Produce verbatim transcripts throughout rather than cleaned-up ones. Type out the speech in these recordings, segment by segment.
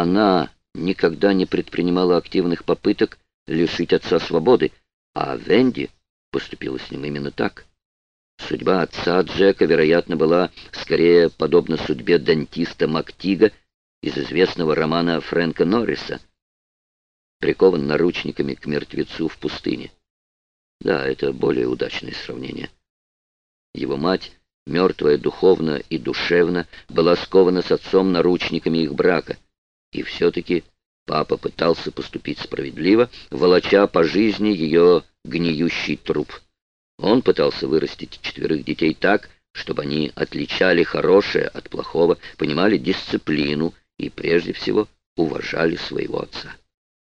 она никогда не предпринимала активных попыток лишить отца свободы, а Венди поступила с ним именно так. Судьба отца Джека, вероятно, была скорее подобна судьбе дантиста Мактига из известного романа Фрэнка Норриса, прикован наручниками к мертвецу в пустыне. Да, это более удачное сравнение. Его мать, мертвая духовно и душевно, была скована с отцом наручниками их брака, и все-таки папа пытался поступить справедливо, волоча по жизни ее гниющий труп. Он пытался вырастить четверых детей так, чтобы они отличали хорошее от плохого, понимали дисциплину и, прежде всего, уважали своего отца.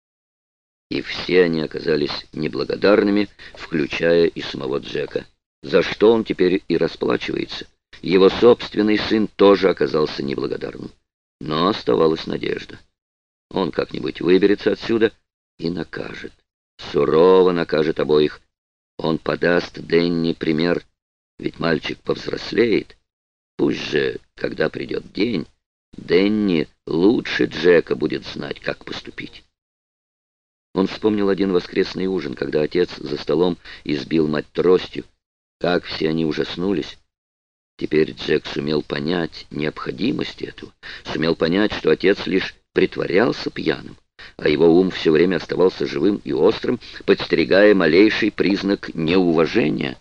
И все они оказались неблагодарными, включая и самого Джека, за что он теперь и расплачивается. Его собственный сын тоже оказался неблагодарным. Но оставалась надежда. Он как-нибудь выберется отсюда и накажет. Сурово накажет обоих. Он подаст Денни пример, ведь мальчик повзрослеет. Пусть же, когда придет день, Денни лучше Джека будет знать, как поступить. Он вспомнил один воскресный ужин, когда отец за столом избил мать тростью. Как все они ужаснулись. Теперь Джек сумел понять необходимость этого, сумел понять, что отец лишь притворялся пьяным, а его ум все время оставался живым и острым, подстерегая малейший признак неуважения.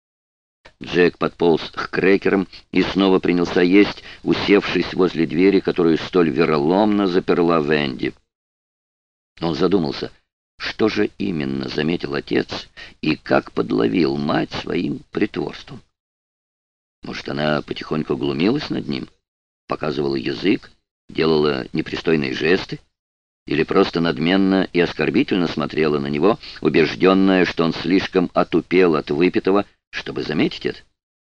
Джек подполз к крекерам и снова принялся есть, усевшись возле двери, которую столь вероломно заперла Венди. Он задумался, что же именно заметил отец и как подловил мать своим притворством. Может, она потихоньку глумилась над ним, показывала язык, делала непристойные жесты, или просто надменно и оскорбительно смотрела на него, убежденная, что он слишком отупел от выпитого, чтобы заметить это?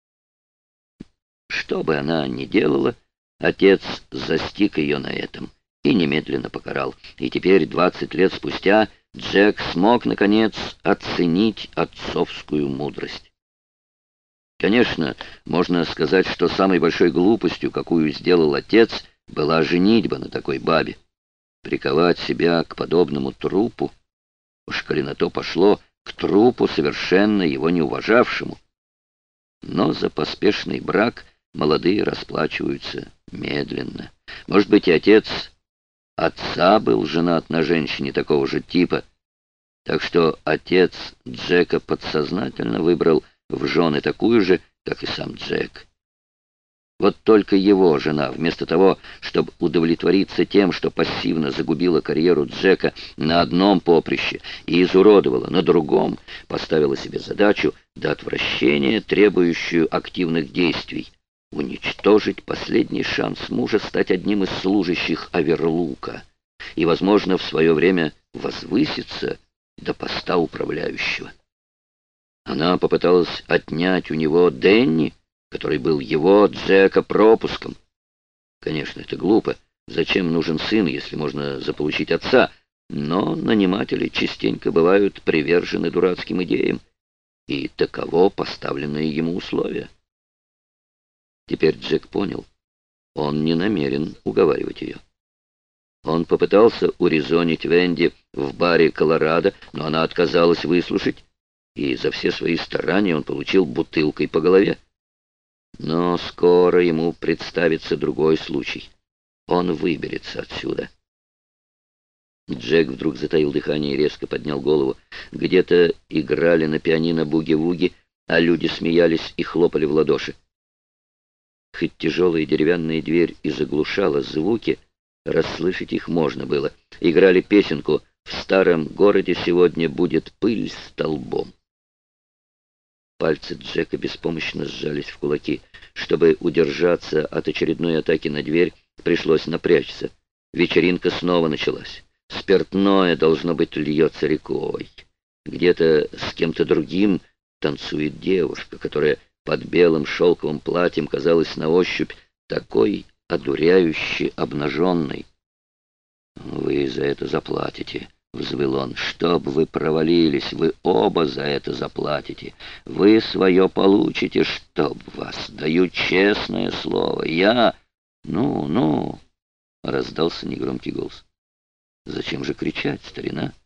Что бы она ни делала, отец застиг ее на этом и немедленно покарал. И теперь, двадцать лет спустя, Джек смог, наконец, оценить отцовскую мудрость. Конечно, можно сказать, что самой большой глупостью, какую сделал отец, была женитьба на такой бабе. Приковать себя к подобному трупу, уж коли на то пошло, к трупу, совершенно его не уважавшему. Но за поспешный брак молодые расплачиваются медленно. Может быть, и отец отца был женат на женщине такого же типа, так что отец Джека подсознательно выбрал в жены такую же, как и сам Джек. Вот только его жена, вместо того, чтобы удовлетвориться тем, что пассивно загубила карьеру Джека на одном поприще и изуродовала на другом, поставила себе задачу до отвращения, требующую активных действий — уничтожить последний шанс мужа стать одним из служащих Оверлука и, возможно, в свое время возвыситься до поста управляющего. Она попыталась отнять у него Денни, который был его, Джека, пропуском. Конечно, это глупо. Зачем нужен сын, если можно заполучить отца? Но наниматели частенько бывают привержены дурацким идеям, и таково поставленное ему условие. Теперь Джек понял, он не намерен уговаривать ее. Он попытался урезонить Венди в баре «Колорадо», но она отказалась выслушать, и за все свои старания он получил бутылкой по голове. Но скоро ему представится другой случай. Он выберется отсюда. Джек вдруг затаил дыхание и резко поднял голову. Где-то играли на пианино буги-вуги, а люди смеялись и хлопали в ладоши. Хоть тяжелая деревянная дверь и заглушала звуки, расслышать их можно было. Играли песенку «В старом городе сегодня будет пыль столбом». Пальцы Джека беспомощно сжались в кулаки. Чтобы удержаться от очередной атаки на дверь, пришлось напрячься. Вечеринка снова началась. Спиртное, должно быть, льется рекой. Где-то с кем-то другим танцует девушка, которая под белым шелковым платьем казалась на ощупь такой одуряюще обнаженной. «Вы за это заплатите», — взвыл он. «Чтоб вы провалились, вы оба за это заплатите. Вы свое получите, чтоб вас. Даю честное слово. Я... Ну, ну...» раздался негромкий голос. «Зачем же кричать, старина?»